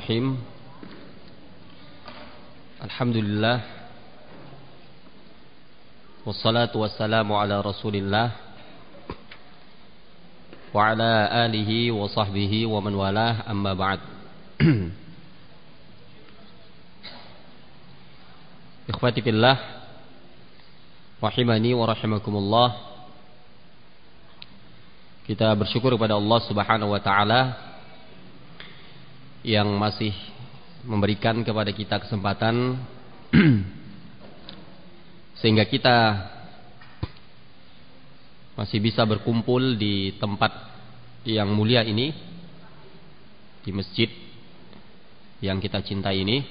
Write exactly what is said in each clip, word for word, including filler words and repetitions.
Bismillahirrahmanirrahim. Alhamdulillah. Wassalatu wassalamu ala Rasulillah wa ala alihi wa sahbihi wa man walah, amma ba'd. Ikhwati fillah, rahimani wa rahimakumullah. Kita bersyukur kepada Allah Subhanahu wa taala yang masih memberikan kepada kita kesempatan sehingga kita masih bisa berkumpul di tempat yang mulia ini, di masjid yang kita cintai ini,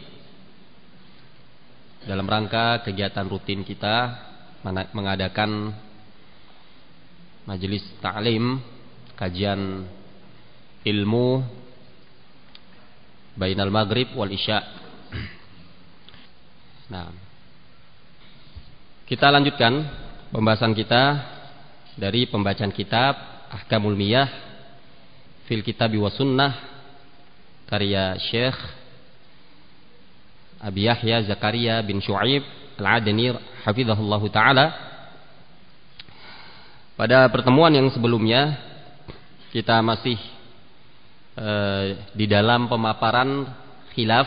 dalam rangka kegiatan rutin kita mengadakan majelis ta'lim, kajian ilmu bainal maghrib wal isya. Nah, kita lanjutkan pembahasan kita dari pembacaan kitab Ahkamul Miyah fil Kitabi wa Sunnah karya Syekh Abi Yahya Zakaria bin Syu'aib Al-Adani hafizahullahu taala. Pada pertemuan yang sebelumnya kita masih di dalam pemaparan khilaf,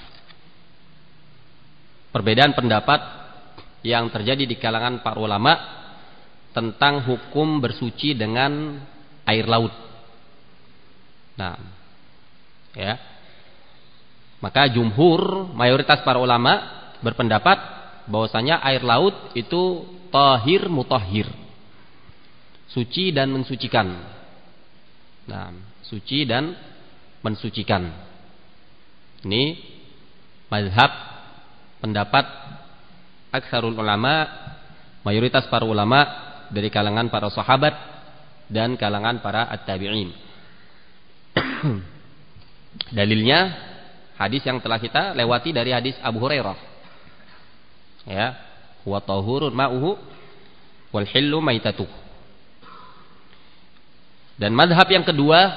perbedaan pendapat yang terjadi di kalangan para ulama tentang hukum bersuci dengan air laut. Nah, ya. Maka jumhur, mayoritas para ulama berpendapat bahwasanya air laut itu tahir mutahhir, suci dan mensucikan. Nah, suci dan mensucikan. Ini mazhab pendapat aksarul ulama, mayoritas para ulama dari kalangan para sahabat dan kalangan para at-tabi'in. Dalilnya hadis yang telah kita lewati dari hadis Abu Hurairah. Ya, wa tahurun ma'uhu wal hillu maitatuh. Dan mazhab yang kedua,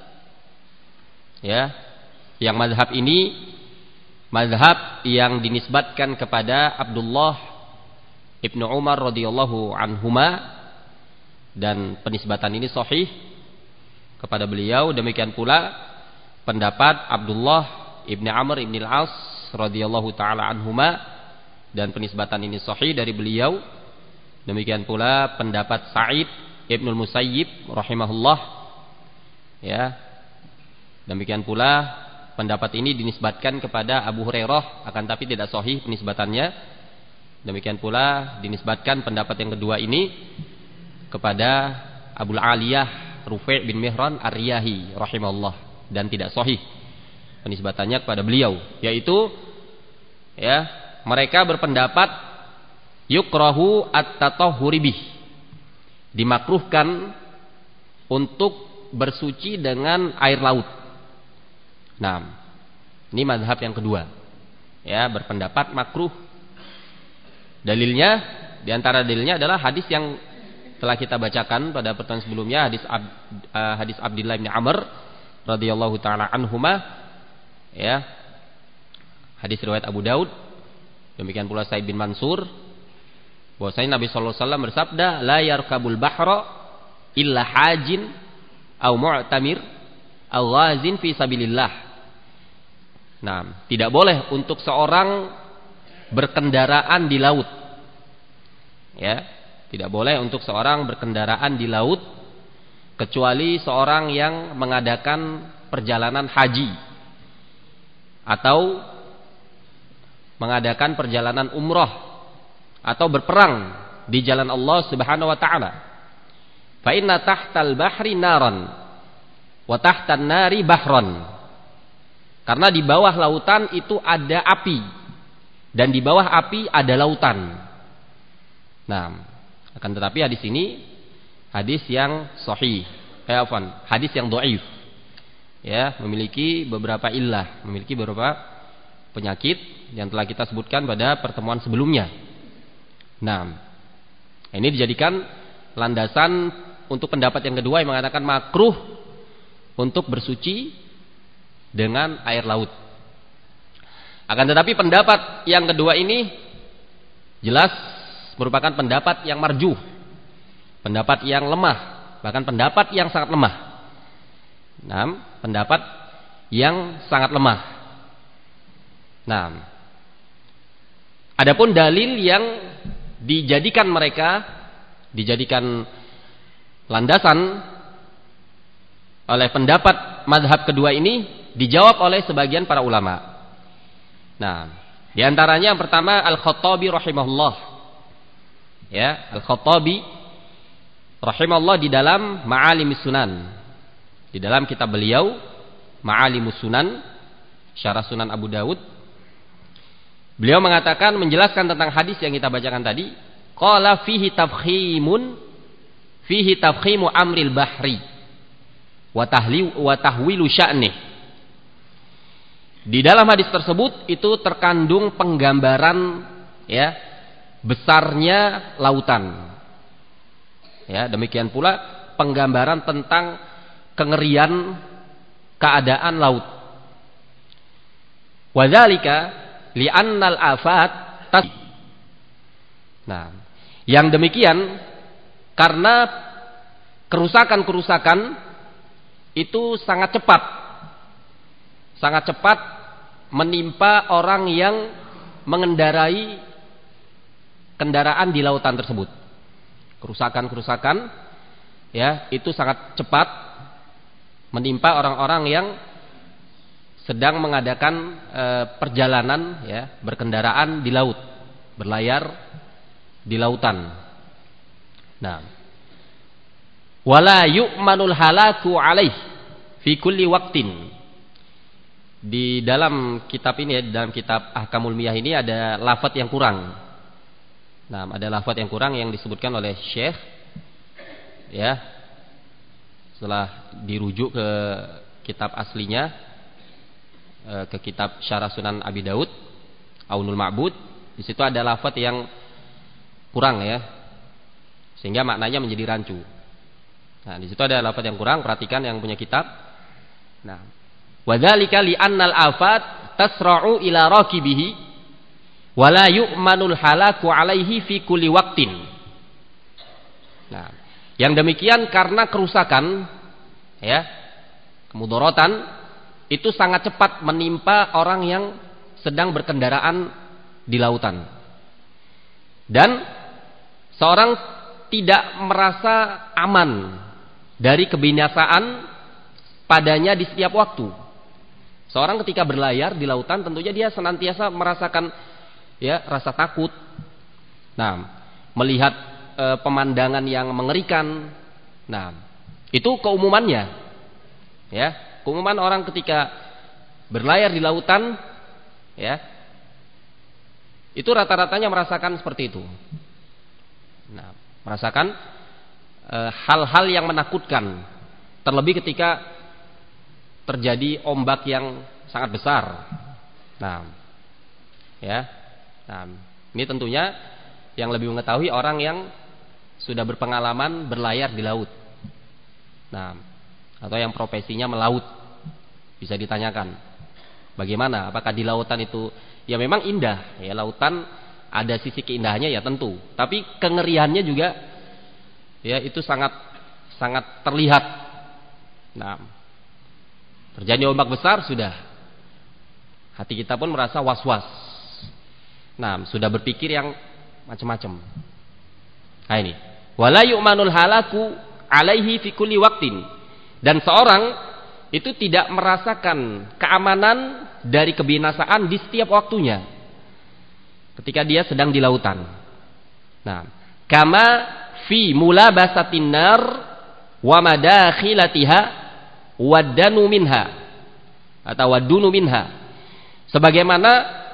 ya, yang mazhab ini mazhab yang dinisbatkan kepada Abdullah ibnu Umar radhiyallahu anhuma, dan penisbatan ini sahih kepada beliau. Demikian pula pendapat Abdullah ibnu Amr ibn al-As radhiyallahu taala anhuma, dan penisbatan ini sahih dari beliau. Demikian pula pendapat Sa'id Ibnul Musayyib rahimahullah, ya. Demikian pula pendapat ini dinisbatkan kepada Abu Hurairah, akan tapi tidak sahih penisbatannya. Demikian pula dinisbatkan pendapat yang kedua ini kepada Abul Aliyah Rufi' bin Mihran Ar-Riyahi rahimahullah, dan tidak sahih penisbatannya kepada beliau, yaitu, ya, mereka berpendapat yukrahu at-tatahhuri bih, dimakruhkan untuk bersuci dengan air laut. Nah, ini mazhab yang kedua, ya, berpendapat makruh. Dalilnya, diantara dalilnya adalah hadis yang telah kita bacakan pada pertemuan sebelumnya, hadis Ab, uh, hadis Abdullah bin Amr radhiyallahu taala anhuma, ya, hadis riwayat Abu Daud. Demikian pula Sa'id bin Mansur, bahwasanya Nabi sallallahu alaihi wasallam bersabda, la yarkabul bahra illa hajin au mu'tamir au ghazin fi sabilillah. Nah, tidak boleh untuk seorang berkendaraan di laut. Ya, tidak boleh untuk seorang berkendaraan di laut kecuali seorang yang mengadakan perjalanan haji atau mengadakan perjalanan umrah atau berperang di jalan Allah Subhanahu wa taala. Fa inna tahtal bahri naran wa tahtan nari bahran. Karena di bawah lautan itu ada api, dan di bawah api ada lautan. Nah, akan tetapi hadis ini hadis yang sahih, eh afwan, hadis yang dhaif. Ya, memiliki beberapa illah, memiliki beberapa penyakit yang telah kita sebutkan pada pertemuan sebelumnya. Nah, ini dijadikan landasan untuk pendapat yang kedua yang mengatakan makruh untuk bersuci dengan air laut. Akan tetapi pendapat yang kedua ini jelas merupakan pendapat yang marjuh, pendapat yang lemah, bahkan pendapat yang sangat lemah. Nah, pendapat yang sangat lemah. Nah, adapun dalil yang dijadikan mereka, dijadikan landasan oleh pendapat mazhab kedua ini, dijawab oleh sebagian para ulama. Nah, di antaranya yang pertama Al-Khattabi rahimahullah. Ya, Al-Khattabi rahimahullah di dalam Ma'alimus Sunan. Di dalam kitab beliau Ma'alimus Sunan, Syarah Sunan Abu Dawud. Beliau mengatakan, menjelaskan tentang hadis yang kita bacakan tadi, qala fihi tafkhimun fihi tafkhimu amril bahri wa tahli wa tahwilu sya'nih. Di dalam hadis tersebut itu terkandung penggambaran ya besarnya lautan. Ya, demikian pula penggambaran tentang kengerian keadaan laut. Wa dzalika li'annal afat tas. Nah, yang demikian karena kerusakan-kerusakan itu sangat cepat. Sangat cepat menimpa orang yang mengendarai kendaraan di lautan tersebut. Kerusakan-kerusakan ya, itu sangat cepat menimpa orang-orang yang sedang mengadakan e, perjalanan ya, berkendaraan di laut, berlayar di lautan. Nah, wala yu'manul halaku alaih fi kulli waqtin. Di dalam kitab ini, ya, dalam kitab Ahkamul Miyah ini ada lafadz yang kurang. Nah, ada lafadz yang kurang yang disebutkan oleh Syekh ya. Setelah dirujuk ke kitab aslinya, ke kitab Syarah Sunan Abi Daud, Aunul Ma'bud, di situ ada lafadz yang kurang ya. Sehingga maknanya menjadi rancu. Nah, di situ ada lafadz yang kurang, perhatikan yang punya kitab. Nah, wa dzalika li annal afat tasra'u ila rakibihi wa la yu'manul halaku alaihi fi kulli waqtin. Nah, yang demikian karena kerusakan ya, kemudaratan itu sangat cepat menimpa orang yang sedang berkendaraan di lautan. Dan seorang tidak merasa aman dari kebinasaan padanya di setiap waktu. Seorang ketika berlayar di lautan tentunya dia senantiasa merasakan ya rasa takut. Nah, melihat e, pemandangan yang mengerikan. Nah, itu keumumannya. Ya, keumuman orang ketika berlayar di lautan ya, itu rata-ratanya merasakan seperti itu. Nah, merasakan e, hal-hal yang menakutkan, terlebih ketika terjadi ombak yang sangat besar. Nah, ya, nah, ini tentunya yang lebih mengetahui orang yang sudah berpengalaman berlayar di laut. Nah, atau yang profesinya melaut, bisa ditanyakan, bagaimana? Apakah di lautan itu ya memang indah? Ya, lautan ada sisi keindahannya ya tentu, tapi kengeriannya juga ya itu sangat sangat terlihat. Nah, terjadi ombak besar sudah hati kita pun merasa was-was. Nah, sudah berpikir yang macam-macam. Nah ini, wala yu'manul halaku alaihi fi kulli waqtin. Dan seorang itu tidak merasakan keamanan dari kebinasaan di setiap waktunya ketika dia sedang di lautan. Nah, kama fi mulabasatin nar wa madakhilatiha wadanu minha atau wadunu minha, sebagaimana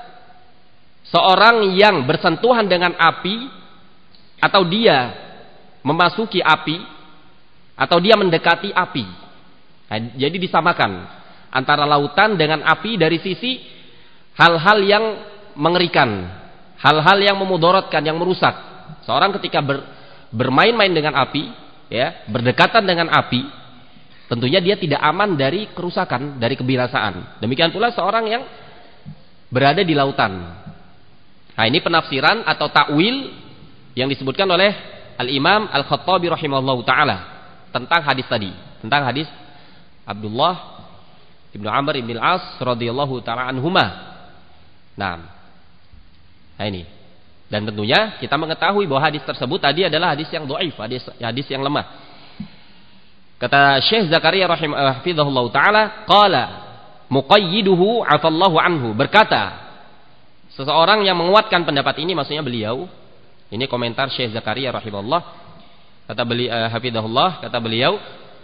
seorang yang bersentuhan dengan api atau dia memasuki api atau dia mendekati api. Nah, jadi disamakan antara lautan dengan api dari sisi hal-hal yang mengerikan, hal-hal yang memudaratkan, yang merusak. Seorang ketika ber, bermain-main dengan api ya, berdekatan dengan api, tentunya dia tidak aman dari kerusakan, dari kebinasaan. Demikian pula seorang yang berada di lautan. Nah, ini penafsiran atau takwil yang disebutkan oleh Al-Imam Al-Khattabi rahimahullahu taala tentang hadis tadi, tentang hadis Abdullah Ibnu Amr Ibn Al-As radhiyallahu taala anhuma. Nah, nah ini. Dan tentunya kita mengetahui bahwa hadis tersebut tadi adalah hadis yang dhaif, hadis hadis yang lemah. Kata Syekh Zakaria rahimahullahu taala, qala muqayyiduhu afallahu anhu, berkata seseorang yang menguatkan pendapat ini, maksudnya beliau. Ini komentar Syekh Zakaria rahimahullah. Kata beliau uh, hafizahullah, kata beliau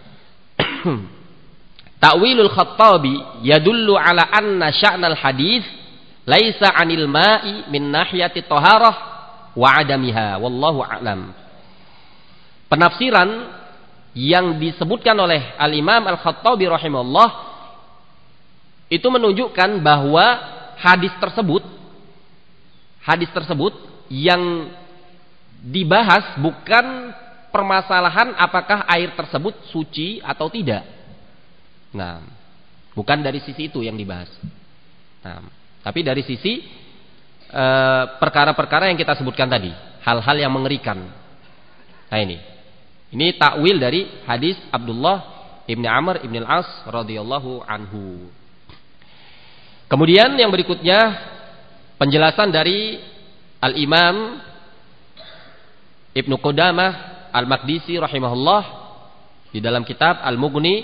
Ta'wilul Khattabi yadullu ala anna sya'nal hadis laisa 'anil ma'i min nahyati taharah wa 'adamiha wallahu a'lam. Penafsiran yang disebutkan oleh Al-Imam Al-Khattabi rahimahullah itu menunjukkan bahwa hadis tersebut hadis tersebut yang dibahas bukan permasalahan apakah air tersebut suci atau tidak. Nah, bukan dari sisi itu yang dibahas. Nah, tapi dari sisi e, perkara-perkara yang kita sebutkan tadi, hal-hal yang mengerikan. Nah ini, ini takwil dari hadis Abdullah ibni Amr ibn Al-As radhiyallahu anhu. Kemudian yang berikutnya penjelasan dari Al-Imam Ibnu Qudamah Al-Maqdisi rahimahullah di dalam kitab Al-Mughni.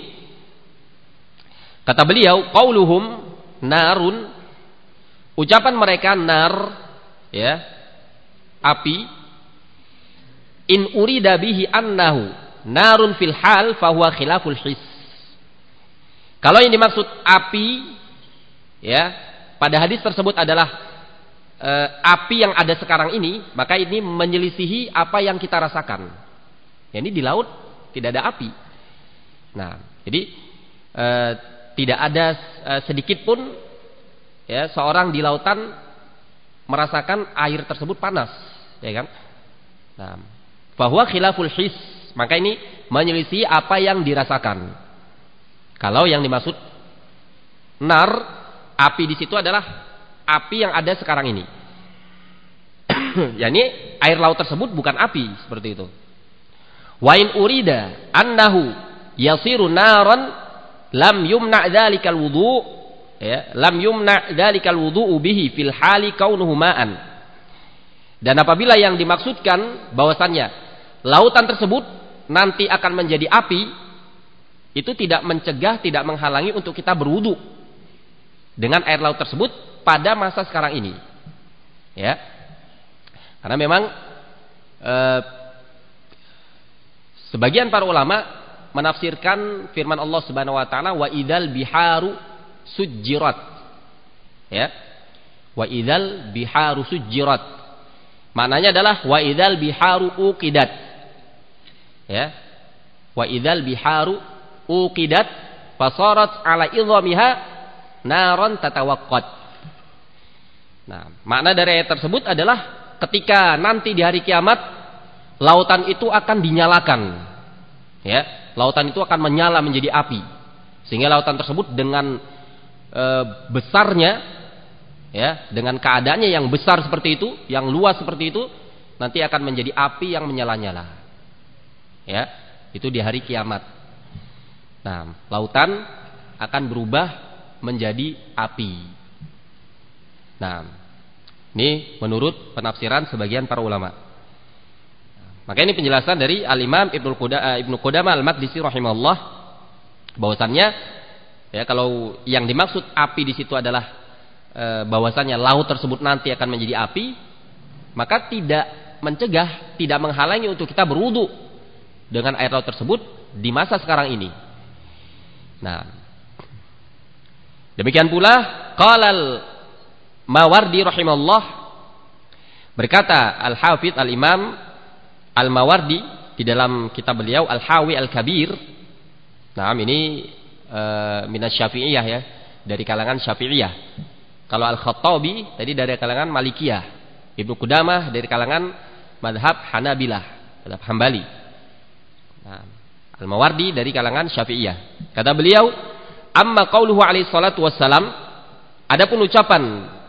Kata beliau, qauluhum narun, ucapan mereka nar, ya, api, in urida bihi annahu narun fil hal fahuwa khilaful his. Kalau yang dimaksud api, ya, pada hadis tersebut adalah E, api yang ada sekarang ini, maka ini menyelisihi apa yang kita rasakan. Ya, ini di laut tidak ada api. Nah, jadi e, tidak ada e, sedikit pun ya seorang di lautan merasakan air tersebut panas, ya kan? Nah, bahwa khilaful his, maka ini menyelisihi apa yang dirasakan. Kalau yang dimaksud nar, api di situ adalah api yang ada sekarang ini. Yani air laut tersebut bukan api, seperti itu. Wa in urida annahu yasiru naran lam yumna dzalikal wudu, ya, lam yumna dzalikal wudu bihi fil hali kaunuhu ma'an. Dan apabila yang dimaksudkan bahwasannya lautan tersebut nanti akan menjadi api, itu tidak mencegah, tidak menghalangi untuk kita berwudu dengan air laut tersebut pada masa sekarang ini, ya, karena memang e, sebagian para ulama menafsirkan firman Allah Subhanahu Wa Taala, wa idzal biharu sujjirat, ya, wa idzal biharu sujjirat, maknanya adalah wa idzal biharu uqidat, ya, wa idzal biharu uqidat fasarat ala idhamiha naran tatawaqqat. Nah, makna dari ayat tersebut adalah ketika nanti di hari kiamat lautan itu akan dinyalakan, ya, lautan itu akan menyala menjadi api, sehingga lautan tersebut dengan e, besarnya, ya, dengan keadaannya yang besar seperti itu, yang luas seperti itu, nanti akan menjadi api yang menyala-nyala, ya, itu di hari kiamat. Nah, lautan akan berubah menjadi api. Nah, ini menurut penafsiran sebagian para ulama. Maka ini penjelasan dari Al-Imam Ibnu Qudamah Ibnu Qudamah Al-Maqdisi rahimahullah, bahwasannya ya kalau yang dimaksud api di situ adalah e, bahwasannya laut tersebut nanti akan menjadi api, maka tidak mencegah, tidak menghalangi untuk kita berwudu dengan air laut tersebut di masa sekarang ini. Nah, demikian pula qalal Mawardi rahimahullah, berkata Al-Hafidz Al-Imam Al-Mawardi di dalam kitab beliau Al-Hawi Al-Kabir. Nah, ini e, minas Syafi'iyah, ya, dari kalangan Syafi'iyah. Kalau Al-Khattabi tadi dari kalangan Malikiyah, Ibnu Qudamah dari kalangan madhab Hanabilah, madhab Hambali. Nah, Al-Mawardi dari kalangan Syafi'iyah. Kata beliau, amma qauluhu alaihi salatu wassalam, adapun ucapan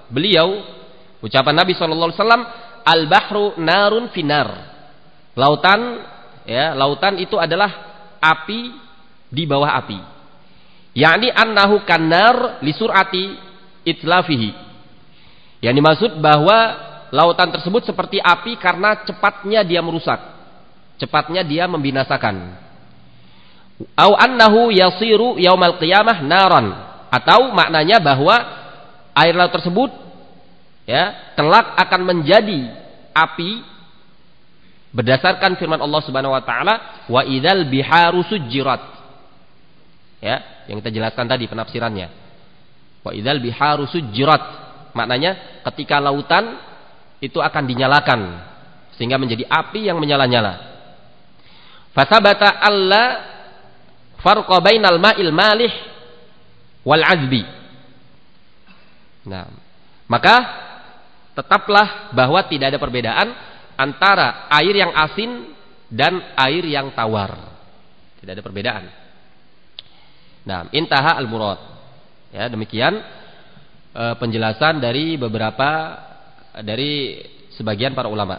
beliau, ucapan Nabi shallallahu alaihi wasallam, al-bahru narun finar. Lautan, ya, lautan itu adalah api di bawah api. Yakni annahu kanar li sur'ati itlafihi. Yang dimaksud bahwa lautan tersebut seperti api karena cepatnya dia merusak, cepatnya dia membinasakan. Au annahu yasiru yaumal qiyamah naran, atau maknanya bahwa air laut tersebut, ya, kelak akan menjadi api berdasarkan firman Allah Subhanahu wa taala, wa idzal biharu sujjirat. Ya, yang kita jelaskan tadi penafsirannya. Wa idzal biharu sujjirat, maknanya ketika lautan itu akan dinyalakan sehingga menjadi api yang menyala-nyala. Fasabata alla farqa bainal ma'il malih wal azbi. Nah, maka tetaplah bahwa tidak ada perbedaan antara air yang asin dan air yang tawar. Tidak ada perbedaan. Nah, intaha al-murad. Ya, demikian e, penjelasan dari beberapa dari sebagian para ulama.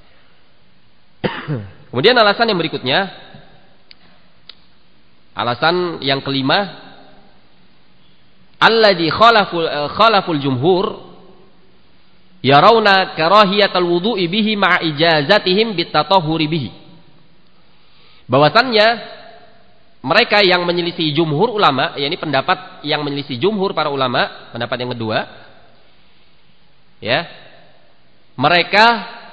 Kemudian alasan yang berikutnya, alasan yang kelima, alladzi khalaful khalaful jumhur yarawna karahiyatal wudu'i bihi ma'a ijazatihim bitatahhuri bihi. Bahwasannya mereka yang menyelisih jumhur ulama, yakni pendapat yang menyelisih jumhur para ulama, pendapat yang kedua, ya, mereka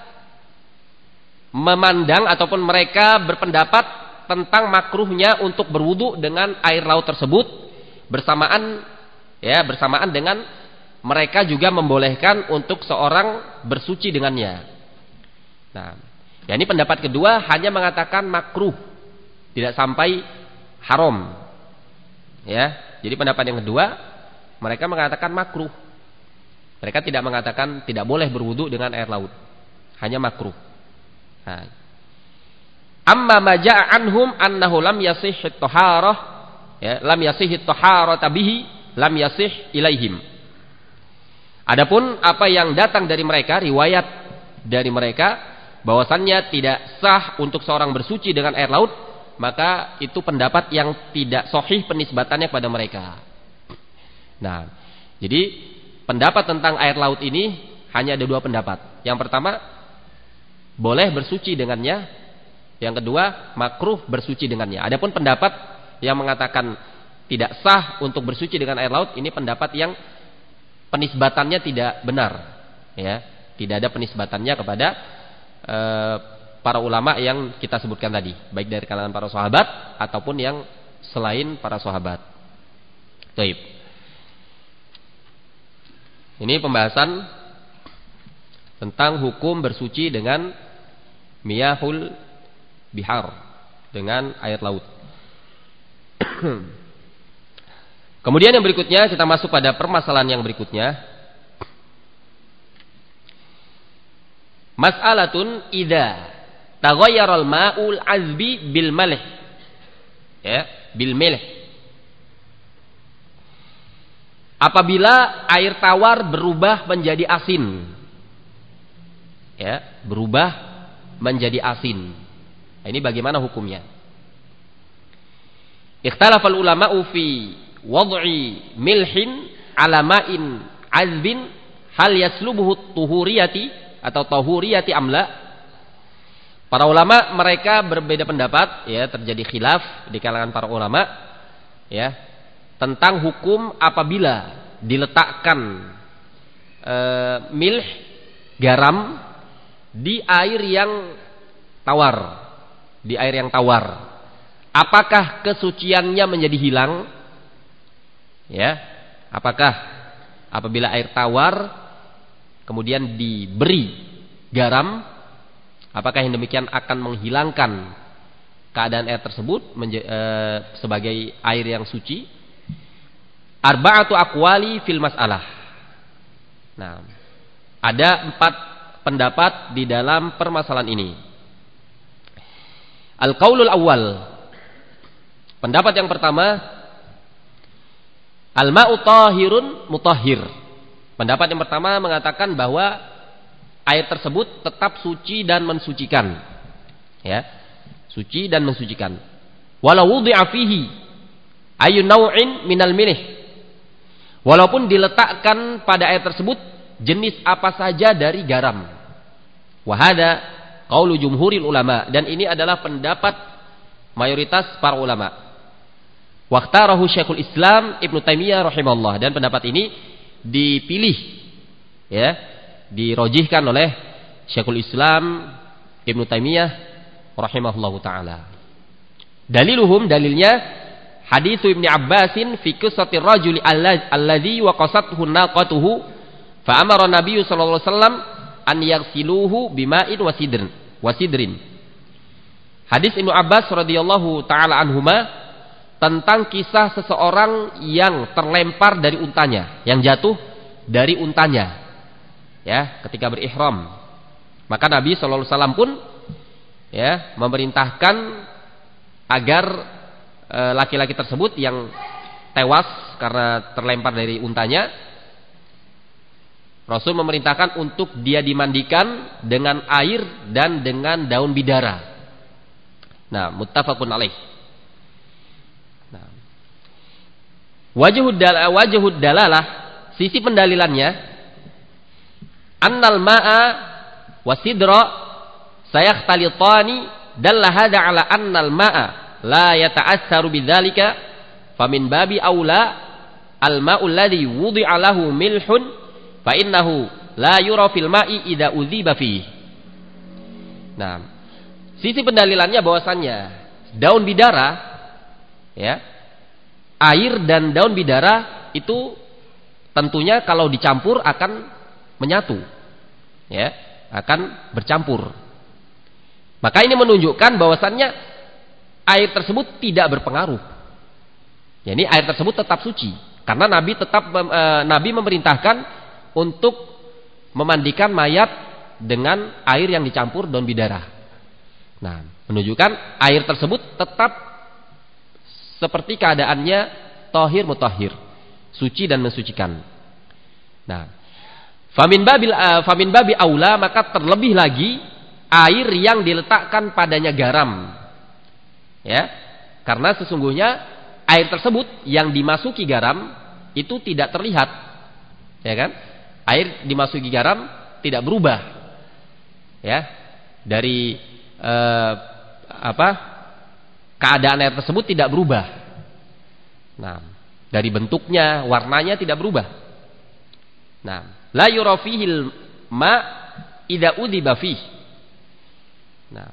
memandang ataupun mereka berpendapat tentang makruhnya untuk berwudu dengan air laut tersebut, bersamaan, ya, bersamaan dengan mereka juga membolehkan untuk seorang bersuci dengannya. Nah, ya, ini pendapat kedua hanya mengatakan makruh, tidak sampai haram. Ya, jadi pendapat yang kedua mereka mengatakan makruh. Mereka tidak mengatakan tidak boleh berwudu dengan air laut, hanya makruh. Nah, amma ma ja'a anhum annahu lam yasih at-taharah, ya, lam yasih at-taharata bihi, lam yasih ilaihim. Adapun apa yang datang dari mereka, riwayat dari mereka bahwasannya tidak sah untuk seorang bersuci dengan air laut, maka itu pendapat yang tidak sahih penisbatannya kepada mereka. Nah, jadi pendapat tentang air laut ini hanya ada dua pendapat. Yang pertama, boleh bersuci dengannya. Yang kedua, makruh bersuci dengannya. Adapun pendapat yang mengatakan tidak sah untuk bersuci dengan air laut, ini pendapat yang penisbatannya tidak benar, ya, tidak ada penisbatannya kepada e, para ulama yang kita sebutkan tadi, baik dari kalangan para sahabat ataupun yang selain para sahabat. Baik. Ini pembahasan tentang hukum bersuci dengan miyahul bihar, dengan air laut. Kemudian yang berikutnya kita masuk pada permasalahan yang berikutnya. Mas'alatun idza taghayyaral ma'ul azbi bil malih. Ya, bil milh. Apabila air tawar berubah menjadi asin. Ya, berubah menjadi asin. Nah, ini bagaimana hukumnya? Ikhtalafal ulama'u fi wad'i milhin ala ma'in azbin hal yaslubuhu tuhuriyati atau tahuriyati amla. Para ulama mereka berbeda pendapat, ya, terjadi khilaf di kalangan para ulama, ya, tentang hukum apabila diletakkan e, milh, garam di air yang tawar, di air yang tawar. Apakah kesuciannya menjadi hilang? Ya, apakah apabila air tawar kemudian diberi garam, apakah yang demikian akan menghilangkan keadaan air tersebut menje, e, sebagai air yang suci? Arba'atu aqwali fil mas'alah. Nah, ada empat pendapat di dalam permasalahan ini. Al-qaulul awal, pendapat yang pertama, al-ma'u tahirun mutahhir. Pendapat yang pertama mengatakan bahwa air tersebut tetap suci dan mensucikan. Ya. Suci dan mensucikan. Walau wudi'a fihi ayu naw'in minal milih. Walaupun diletakkan pada air tersebut jenis apa saja dari garam. Wa hada qaulu jumhuril ulama, dan ini adalah pendapat mayoritas para ulama. Waqtarahu Syekhul Islam Ibnu Taimiyah rahimahullah, dan pendapat ini dipilih, ya, dirojihkan oleh Syekhul Islam Ibnu Taimiyah rahimahullahu taala. Daliluhum, dalilnya hadits Ibnu Abbasin fi qissatir rajuli alladzi waqasathu naqatuhu fa amara Nabi sallallahu alaihi wasallam an yaghsiluhu bima'in wasidrin wasidrin. Hadis Ibnu Abbas radhiyallahu taala anhuma tentang kisah seseorang yang terlempar dari untanya, yang jatuh dari untanya, ya, ketika berihram. Maka Nabi sallallahu alaihi wasallam pun, ya, memerintahkan agar e, laki-laki tersebut yang tewas karena terlempar dari untanya, Rasul memerintahkan untuk dia dimandikan dengan air dan dengan daun bidara. Nah, muttafaqun alaih. Wajhud dalalah, wajhud dalalah, sisi pendalilannya, annal ma'a wasidra sayakhtalitani, dalla hada ala annal ma'a la yata'assaru bidzalika famin babi aula al ma'u alladhi wudi'a lahu milhun fa innahu la yura fil ma'i idza udhiba fihi. Nah, sisi pendalilannya bahwasannya daun bidara, ya, air dan daun bidara itu tentunya kalau dicampur akan menyatu, ya, akan bercampur. Maka ini menunjukkan bahwasannya air tersebut tidak berpengaruh. Jadi air tersebut tetap suci karena Nabi tetap e, Nabi memerintahkan untuk memandikan mayat dengan air yang dicampur daun bidara. Nah, menunjukkan air tersebut tetap seperti keadaannya tahir mutahhir, suci dan mensucikan. Nah, famin babil uh, famin babi aula, maka terlebih lagi air yang diletakkan padanya garam. Ya. Karena sesungguhnya air tersebut yang dimasuki garam itu tidak terlihat. Ya kan? Air dimasuki garam tidak berubah. Ya. Dari uh, apa? keadaan air tersebut tidak berubah. Nah, dari bentuknya, warnanya tidak berubah. Nah, la yura fihil ma idza udhiba fih. Nah,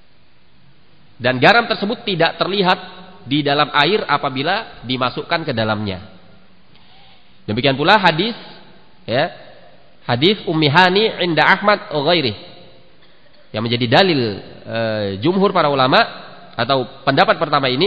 dan garam tersebut tidak terlihat di dalam air apabila dimasukkan ke dalamnya. Demikian pula hadis, ya, hadis Ummi Hani inda Ahmad wa ghairihi, yang menjadi dalil e, jumhur para ulama, atau pendapat pertama ini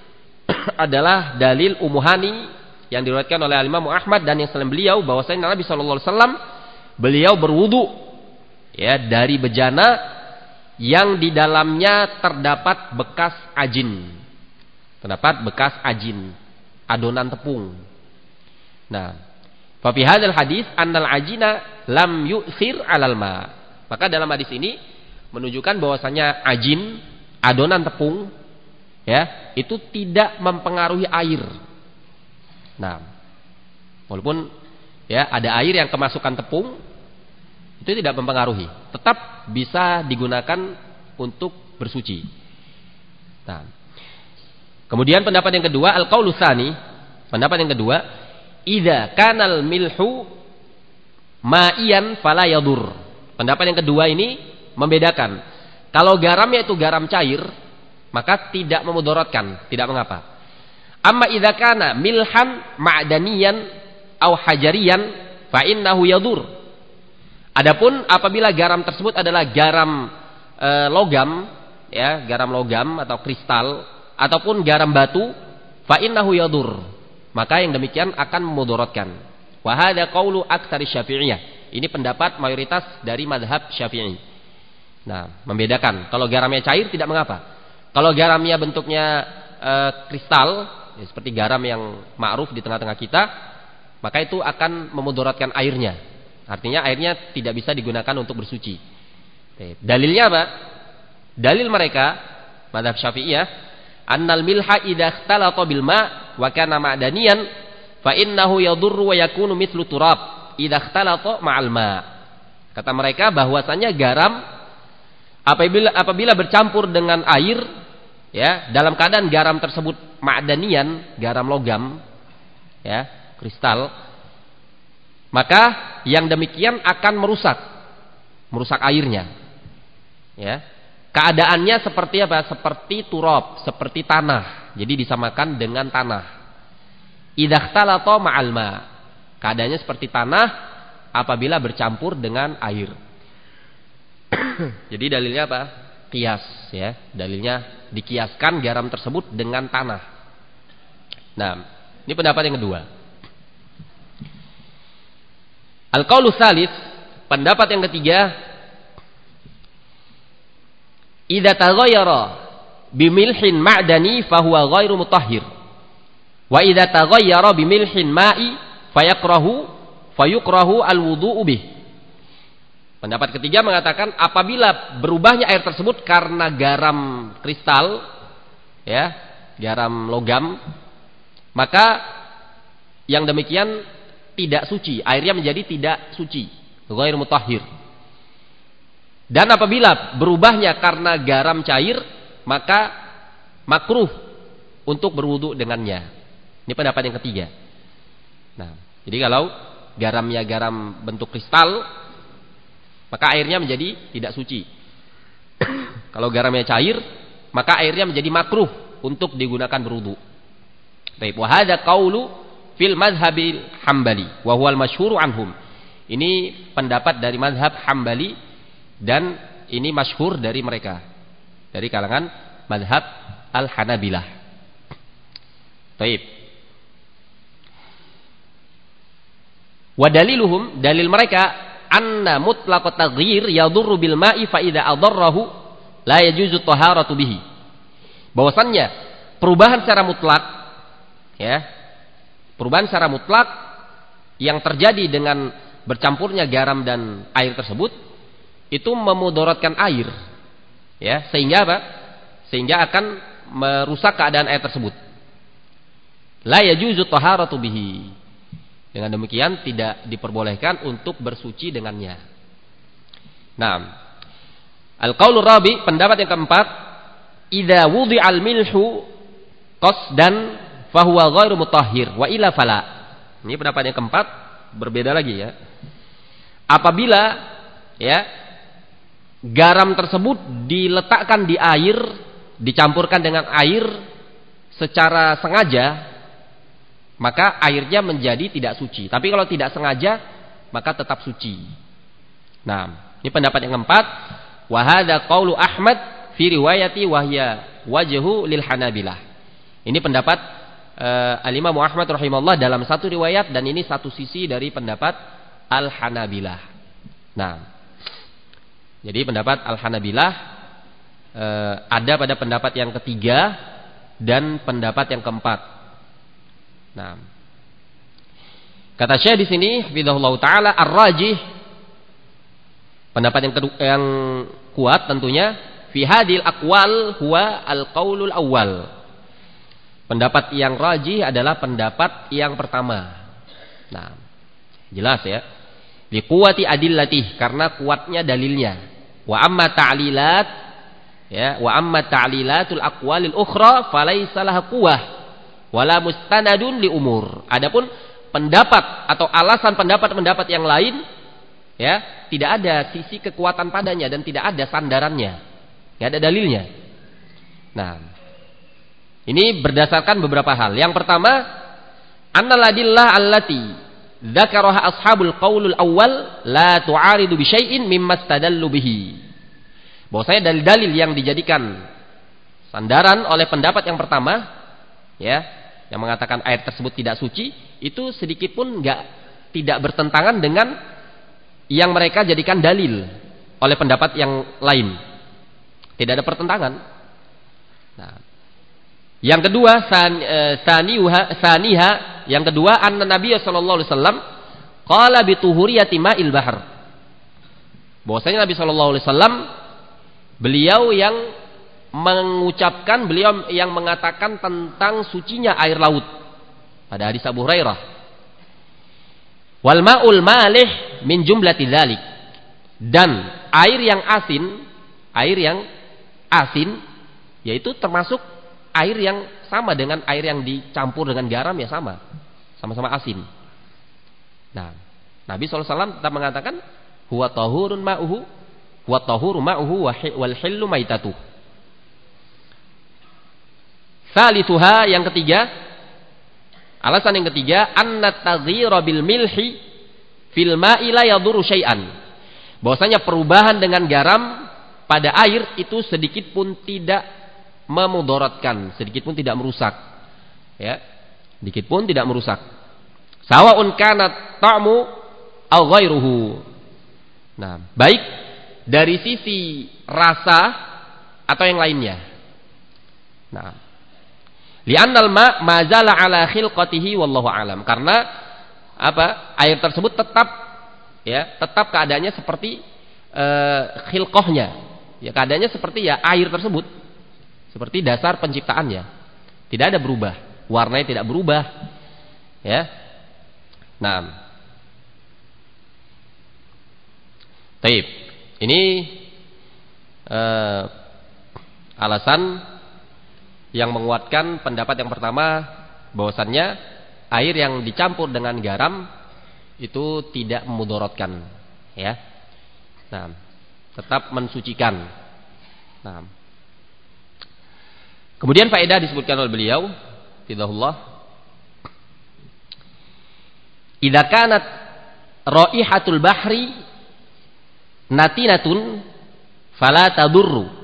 adalah dalil Ummu Hani yang diriwayatkan oleh Imam Ahmad dan yang selain beliau, bahwasanya Nabi sallallahu alaihi wasallam beliau berwudu, ya, dari bejana yang di dalamnya terdapat bekas ajin. Terdapat bekas ajin, adonan tepung. Nah, fa fi hadzal hadis annal ajina lam yu'thir 'alal ma. Maka dalam hadis ini menunjukkan bahwasanya ajin, adonan tepung, ya, itu tidak mempengaruhi air. Nah, walaupun, ya, ada air yang kemasukan tepung, itu tidak mempengaruhi, tetap bisa digunakan untuk bersuci. Nah, kemudian pendapat yang kedua, al-qaulu tsani, pendapat yang kedua, idza kanal milhu ma'iyan fala yadur. Pendapat yang kedua ini membedakan. Kalau garamnya itu garam cair, maka tidak memudaratkan, tidak mengapa. Amma idza kana milhan ma'daniyan aw hajariyan fa innahu yadur. Adapun apabila garam tersebut adalah garam e, logam, ya, garam logam atau kristal, ataupun garam batu, fa innahu yadur, maka yang demikian akan memudaratkan. Wa hadza qaulu aktsari Syafi'iyah. Ini pendapat mayoritas dari mazhab Syafi'i. Nah, membedakan. Kalau garamnya cair tidak mengapa. Kalau garamnya bentuknya e, kristal, ya, seperti garam yang ma'ruf di tengah-tengah kita, maka itu akan memudaratkan airnya. Artinya airnya tidak bisa digunakan untuk bersuci. Dalilnya apa? Dalil mereka mazhab Syafi'iyah, annal milha idza ikhtalata bil ma' wa kana ma'daniyan fa innahu yadurru wa yakunu mithlu turab idza ikhtalata ma'al ma'. Kata mereka bahwasanya garam apabila apabila bercampur dengan air, ya, dalam keadaan garam tersebut ma'daniyan, garam logam, ya, kristal, maka yang demikian akan merusak merusak airnya, ya. Keadaannya seperti apa? Seperti turab, seperti tanah. Jadi disamakan dengan tanah. Idza ikhtalata ma'al ma'. Keadaannya seperti tanah apabila bercampur dengan air. Jadi dalilnya apa? Qiyas, ya. Dalilnya dikiaskan garam tersebut dengan tanah. Nah, ini pendapat yang kedua. Al-qaulu tsalits, pendapat yang ketiga, idza taghayyara bimilhin ma'dani fahuwa ghairu mutahhir. Wa idza taghayyara bimilhin ma'i fayakrahu fayukrahu al-wudu'u bih. Pendapat ketiga mengatakan apabila berubahnya air tersebut karena garam kristal, ya, garam logam, maka yang demikian tidak suci, airnya menjadi tidak suci, ghairu mutahhir. Dan apabila berubahnya karena garam cair, maka makruh untuk berwudu dengannya. Ini pendapat yang ketiga. Nah, jadi kalau garamnya garam bentuk kristal, maka airnya menjadi tidak suci. Kalau garamnya cair, maka airnya menjadi makruh untuk digunakan berwudu. Baik, wa hadza qaulu fil mazhabil Hambali wa huwal masyhuru anhum. Ini pendapat dari mazhab Hambali dan ini masyhur dari mereka, dari kalangan mazhab Al-Hanabilah. Baik. Wa daliluhum, dalil mereka, anna mutlaqat taghyir yadurru bil ma'i fa idza adarrahu la yajuzu taharatu bihi. Bahwasannya perubahan secara mutlak, ya, perubahan secara mutlak yang terjadi dengan bercampurnya garam dan air tersebut itu memudaratkan air, ya, sehingga apa? Sehingga akan merusak keadaan air tersebut. La yajuzu taharatu bihi. Dengan demikian tidak diperbolehkan untuk bersuci dengannya. Nah, al-qaulur rabi, pendapat yang keempat, idza wudi'al milhu qasdan fahuwa ghairu mutahhir wa illa fala. Ini pendapat yang keempat, berbeda lagi, ya. Apabila, ya, garam tersebut diletakkan di air, dicampurkan dengan air secara sengaja, maka airnya menjadi tidak suci. Tapi kalau tidak sengaja, maka tetap suci. Nah, ini pendapat yang keempat. Wa hadza qaulu Ahmad fi riwayati wa hiya wajhu lil Hanabilah. Ini pendapat uh, Al-Imam Ahmad rahimahullah dalam satu riwayat, dan ini satu sisi dari pendapat Al-Hanabilah. Nah, jadi pendapat Al-Hanabilah eh, ada pada pendapat yang ketiga dan pendapat yang keempat. Nah, kata Syekh di sini, hafizahullah taala, ar-rajih, pendapat yang kedua, yang kuat tentunya, fi hadil aqwal huwa al-qaulul awwal. Pendapat yang rajih adalah pendapat yang pertama. Nah, jelas, ya. Liquwati adillatih, karena kuatnya dalilnya. Wa amma ta'lilat, ya, wa amma ta'lilatul aqwalil ukhra falaisa laha quwwah wala mustanadun li umur. Adapun pendapat atau alasan pendapat-pendapat yang lain, ya, tidak ada sisi kekuatan padanya dan tidak ada sandarannya, tidak ada dalilnya. Nah, ini berdasarkan beberapa hal. Yang pertama, annal adillah allati dzakaraha ashabul qaulul awal la tu'aridu bi syai'in mimma istadallu bihi. Bahwasanya dalil-dalil yang dijadikan sandaran oleh pendapat yang pertama, ya, yang mengatakan air tersebut tidak suci, itu sedikit pun enggak tidak bertentangan dengan yang mereka jadikan dalil oleh pendapat yang lain. Tidak ada pertentangan. Nah, yang kedua, san, e, saniha, saniha yang kedua, anna Nabi sallallahu alaihi wasallam qala bi tuhuriyati ma'il bahr. Bahwasanya Nabi sallallahu alaihi wasallam beliau yang mengucapkan, beliau yang mengatakan tentang sucinya air laut pada hadis Abu Hurairah. Wal ma'ul malih min jumlati dzalik. Dan air yang asin, air yang asin yaitu termasuk air yang sama dengan air yang dicampur dengan garam, ya sama. Sama-sama asin. Nah, Nabi sallallahu alaihi wasallam tetap mengatakan huwa tahurun ma'uhu wa tahuru ma'uhu wal hillu maitatu. Salisuha, yang ketiga, alasan yang ketiga, anna taghyira bil milhi fil ma'i la yadurru syai'an. Bahwasanya perubahan dengan garam pada air itu sedikit pun tidak memudaratkan, sedikit pun tidak merusak. Ya, sedikit pun tidak merusak. Sawa'un kana ta'mu aw ghairuhu. Nah, baik dari sisi rasa atau yang lainnya. Nah, li'annal ma' mazala ala khilqatihi wallahu alam. Karena apa? Air tersebut tetap ya, tetap keadaannya seperti uh, khilqahnya. Ya, keadaannya seperti ya air tersebut. Seperti dasar penciptaannya. Tidak ada berubah. Warnanya tidak berubah. Ya. Nah. Taib. Ini uh, alasan yang menguatkan pendapat yang pertama, bahwasannya air yang dicampur dengan garam itu tidak memudaratkan, ya. Nah, tetap mensucikan. Nah, kemudian faedah disebutkan oleh beliau, fidahullah, idza kanat raihatul bahri natinatun fala tadurru.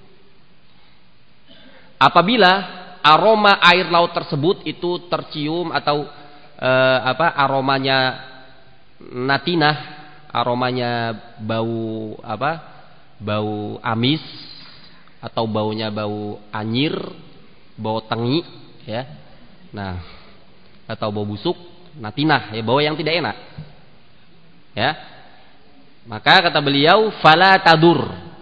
Apabila aroma air laut tersebut itu tercium atau e, apa aromanya natinah, aromanya bau apa? Bau amis atau baunya bau anyir, bau tengi, ya. Nah, atau bau busuk, natinah, ya, bau yang tidak enak. Ya. Maka kata beliau fala tadur.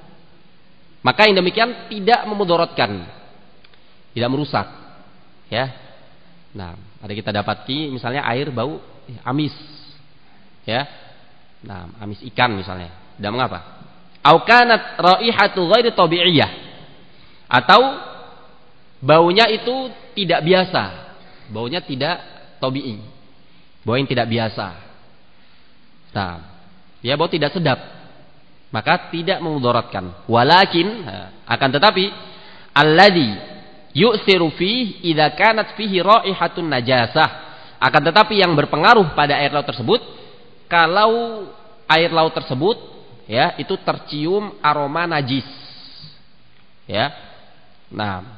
Maka yang demikian tidak memudaratkan. Tidak merusak, ya. Nah, ada kita dapati misalnya air bau amis, ya. Nah, amis ikan misalnya, tidak mengapa. Au kanat raihatu ghairi tabi'iyah, atau baunya itu tidak biasa, baunya tidak tabi'i, bau yang tidak biasa. Nah, ya bau tidak sedap, maka tidak memudaratkan. Walakin, akan tetapi, alladzi yu'siru fihi idza kanat fihi raihatun najasah. Akan tetapi yang berpengaruh pada air laut tersebut, kalau air laut tersebut ya itu tercium aroma najis. Ya. Nah,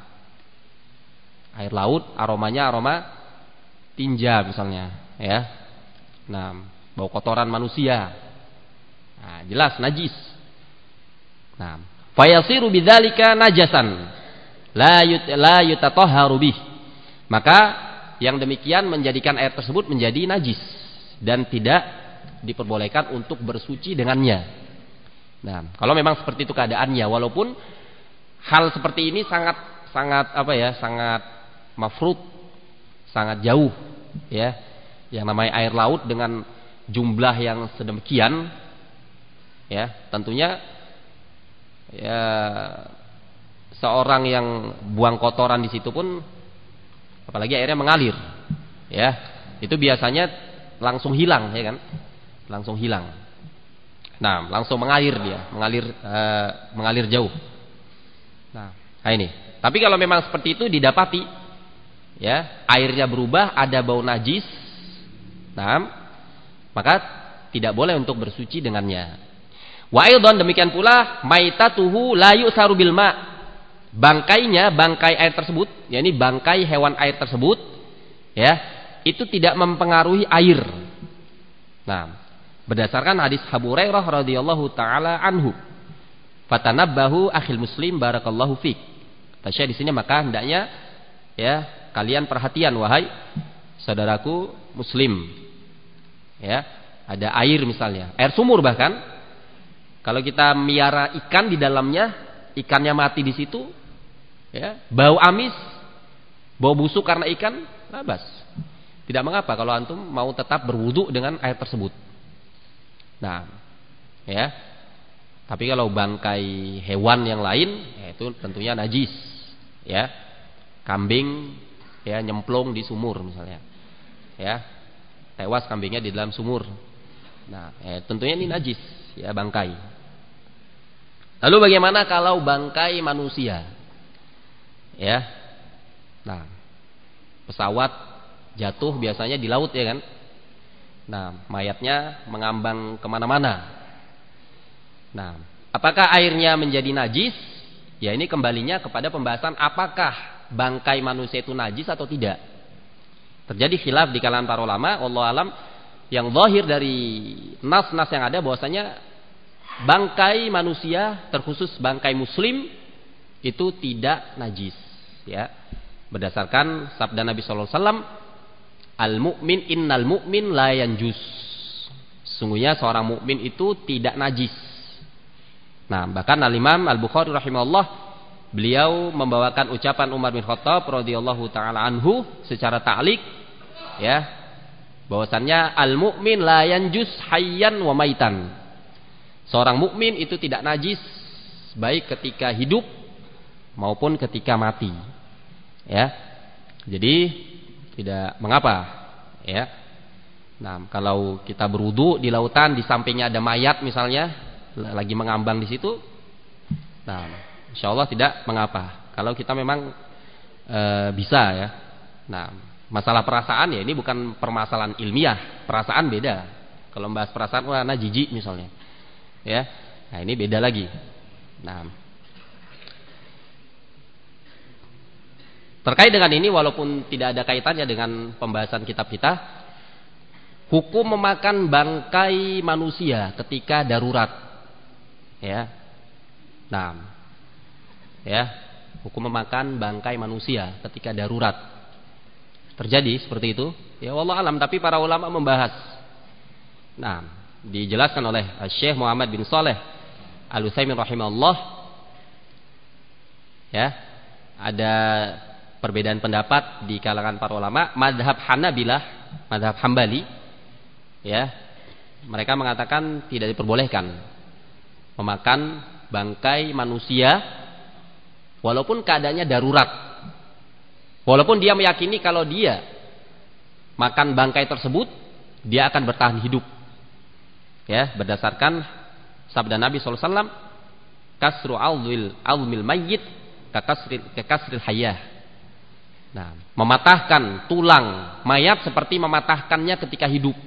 air laut aromanya aroma tinja misalnya, ya. Nah, bau kotoran manusia. Nah, jelas najis. Nah, fayasiru bidzalika najasan. La yut la yutatahharu bih. Maka yang demikian menjadikan air tersebut menjadi najis dan tidak diperbolehkan untuk bersuci dengannya. Nah, kalau memang seperti itu keadaannya, walaupun hal seperti ini sangat sangat apa ya, sangat mafrud, sangat jauh, ya. Yang namanya air laut dengan jumlah yang sedemikian, ya, tentunya ya seorang yang buang kotoran di situ pun, apalagi airnya mengalir, ya, itu biasanya langsung hilang, ya kan, langsung hilang. Nah, langsung mengalir dia, mengalir, e, mengalir jauh. Nah, nah ini. Tapi kalau memang seperti itu didapati, ya, airnya berubah, ada bau najis, nah, maka tidak boleh untuk bersuci dengannya. Wa aidan, demikian pula maitatuhu la yusaru bil ma'. Bangkainya, bangkai air tersebut, yakni bangkai hewan air tersebut, ya, itu tidak mempengaruhi air. Nah, berdasarkan hadis Abu Hurairah radhiyallahu taala anhu, fatanabbahu akhil muslim barakallahu fik. Kata Syekh di sini, maka hendaknya ya kalian perhatian wahai saudaraku muslim, ya, ada air misalnya, air sumur bahkan, kalau kita miara ikan di dalamnya, ikannya mati di situ, ya, bau amis, bau busuk karena ikan, labas. Tidak mengapa kalau antum mau tetap berwudu dengan air tersebut. Nah, ya. Tapi kalau bangkai hewan yang lain, ya itu tentunya najis, ya. Kambing, ya, nyemplung di sumur misalnya, ya, tewas kambingnya di dalam sumur. Nah, ya, tentunya ini najis, ya, bangkai. Lalu bagaimana kalau bangkai manusia, ya? Nah, pesawat jatuh biasanya di laut, ya kan? Nah, mayatnya mengambang kemana-mana. Nah, apakah airnya menjadi najis? Ya, ini kembalinya kepada pembahasan apakah bangkai manusia itu najis atau tidak. Terjadi khilaf di kalangan para ulama. Wallahu alam, yang zahir dari nas-nas yang ada bahwasanya bangkai manusia, terkhusus bangkai muslim, itu tidak najis, ya. Berdasarkan sabda Nabi sallallahu alaihi wasallam, al-mu'min innal mu'min la yanjus. Sungguhnya seorang mukmin itu tidak najis. Nah, bahkan Al-Imam Al-Bukhari rahimahullah, beliau membawakan ucapan Umar bin Khattab radhiyallahu taala anhu secara ta'liq, ya, bahwasannya al-mu'min la yanjus hayyan wa maitan. Seorang mukmin itu tidak najis baik ketika hidup maupun ketika mati, ya. Jadi tidak mengapa, ya. Nah, kalau kita berwudu di lautan, di sampingnya ada mayat misalnya lagi mengambang di situ, nah, insya Allah tidak mengapa. Kalau kita memang e, bisa, ya. Nah, masalah perasaan, ya, ini bukan permasalahan ilmiah. Perasaan beda. Kalau membahas perasaan, wah, nah, jijik misalnya, ya. Nah, ini beda lagi. Nah, terkait dengan ini, walaupun tidak ada kaitannya dengan pembahasan kitab kita, hukum memakan bangkai manusia ketika darurat, ya. Nah, ya, hukum memakan bangkai manusia ketika darurat terjadi seperti itu, ya, wallahu alam. Tapi para ulama membahas. Nah, dijelaskan oleh Syekh Muhammad bin Shalih Al-Utsaimin rahimahullah, ya, ada perbedaan pendapat di kalangan para ulama. Mazhab Hanabilah, mazhab Hambali, ya, mereka mengatakan tidak diperbolehkan memakan bangkai manusia walaupun keadaannya darurat. Walaupun dia meyakini kalau dia makan bangkai tersebut dia akan bertahan hidup, ya, berdasarkan sabda Nabi sallallahu alaihi wasallam, kasru alwil almil mayyit kakasril kakasril hayyah. Nah, mematahkan tulang mayat seperti mematahkannya ketika hidup,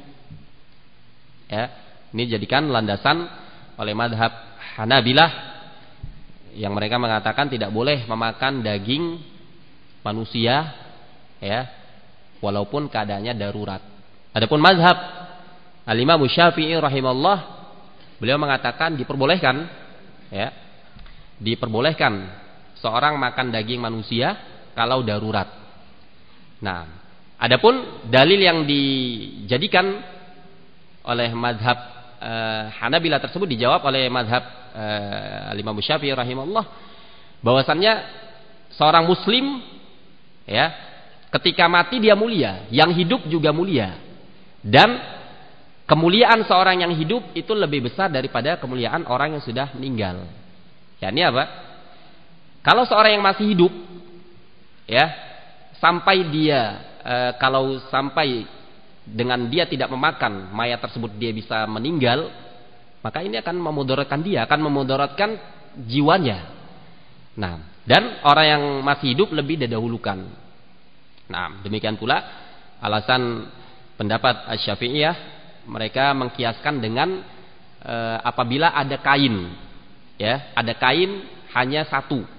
ya. Ini dijadikan landasan oleh madhab Hanabilah, yang mereka mengatakan tidak boleh memakan daging manusia, ya, walaupun keadaannya darurat. Adapun madhab Al-Imam Syafi'i rahimahullah, beliau mengatakan diperbolehkan, ya, diperbolehkan seorang makan daging manusia kalau darurat. Nah, adapun dalil yang dijadikan oleh madhab Uh, Hanabilah tersebut dijawab oleh mazhab uh, Al-Imam Syafi'i rahimahullah, bahwasannya seorang muslim, ya, ketika mati dia mulia, yang hidup juga mulia, dan kemuliaan seorang yang hidup itu lebih besar daripada kemuliaan orang yang sudah meninggal. Ya, ini apa? Kalau seorang yang masih hidup, ya, sampai dia uh, kalau sampai dengan dia tidak memakan mayat tersebut dia bisa meninggal, maka ini akan memudaratkan dia, akan memudaratkan jiwanya. Nah, dan orang yang masih hidup lebih didahulukan. Nah, demikian pula alasan pendapat Asy-Syafi'iyah, mereka mengkiaskan dengan e, apabila ada kain, ya, ada kain hanya satu,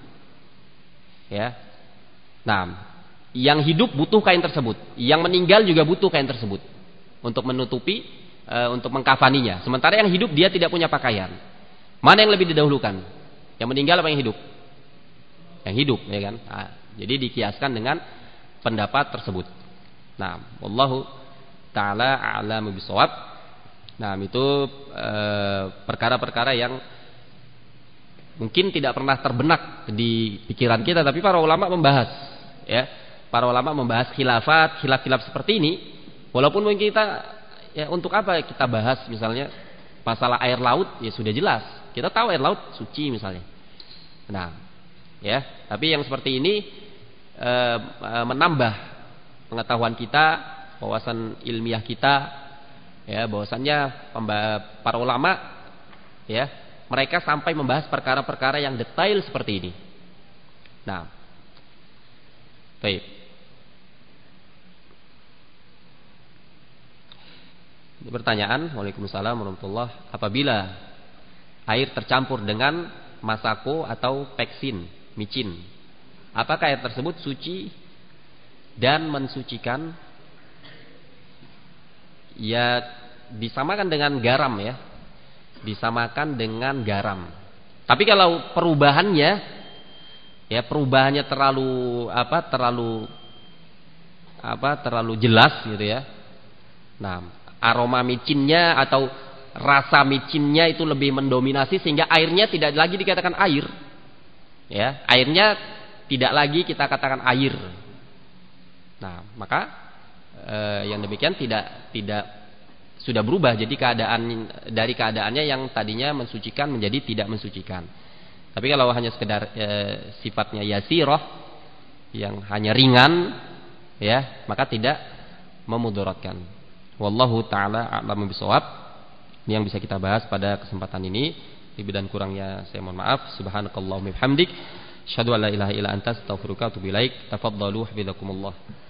ya. Nah, yang hidup butuh kain tersebut, yang meninggal juga butuh kain tersebut untuk menutupi, e, untuk mengkafaninya. Sementara yang hidup dia tidak punya pakaian. Mana yang lebih didahulukan? Yang meninggal apa yang hidup? Yang hidup, ya kan? Nah, jadi dikiaskan dengan pendapat tersebut. Nah, wallahu taala a'lamu bishawab. Nah, itu eh, perkara-perkara yang mungkin tidak pernah terbenak di pikiran kita, tapi para ulama membahas, ya. Para ulama membahas khilafat, khilaf-khilaf seperti ini. Walaupun mungkin kita, ya untuk apa kita bahas misalnya masalah air laut, ya sudah jelas. Kita tahu air laut suci misalnya. Nah, ya. Tapi yang seperti ini e, e, menambah pengetahuan kita, wawasan ilmiah kita, ya, bahwasannya para ulama, ya, mereka sampai membahas perkara-perkara yang detail seperti ini. Nah, baik. Ini pertanyaan, Waalaikumsalam warahmatullahi wabarakatuh. Apabila air tercampur dengan masako atau peksin, micin, apakah air tersebut suci dan mensucikan? Ya, disamakan dengan garam, ya. Disamakan dengan garam. Tapi kalau perubahannya, ya perubahannya terlalu apa? Terlalu apa? Terlalu jelas gitu ya. Nah, aroma micinnya atau rasa micinnya itu lebih mendominasi sehingga airnya tidak lagi dikatakan air. Ya, airnya tidak lagi kita katakan air. Nah, maka eh, yang demikian tidak tidak sudah berubah, jadi keadaan dari keadaannya yang tadinya mensucikan menjadi tidak mensucikan. Tapi kalau hanya sekedar e, sifatnya yasirah, yang hanya ringan, ya, maka tidak memudaratkan. Wallahu taala a'lamu bishawab. Ini yang bisa kita bahas pada kesempatan ini. Lebih dan kurangnya saya mohon maaf. Subhanakallahumma bihamdik, asyhadu an la ilaha illa anta, astaghfiruka wa atubu ilaik. Tafaddalu hafizakumullah.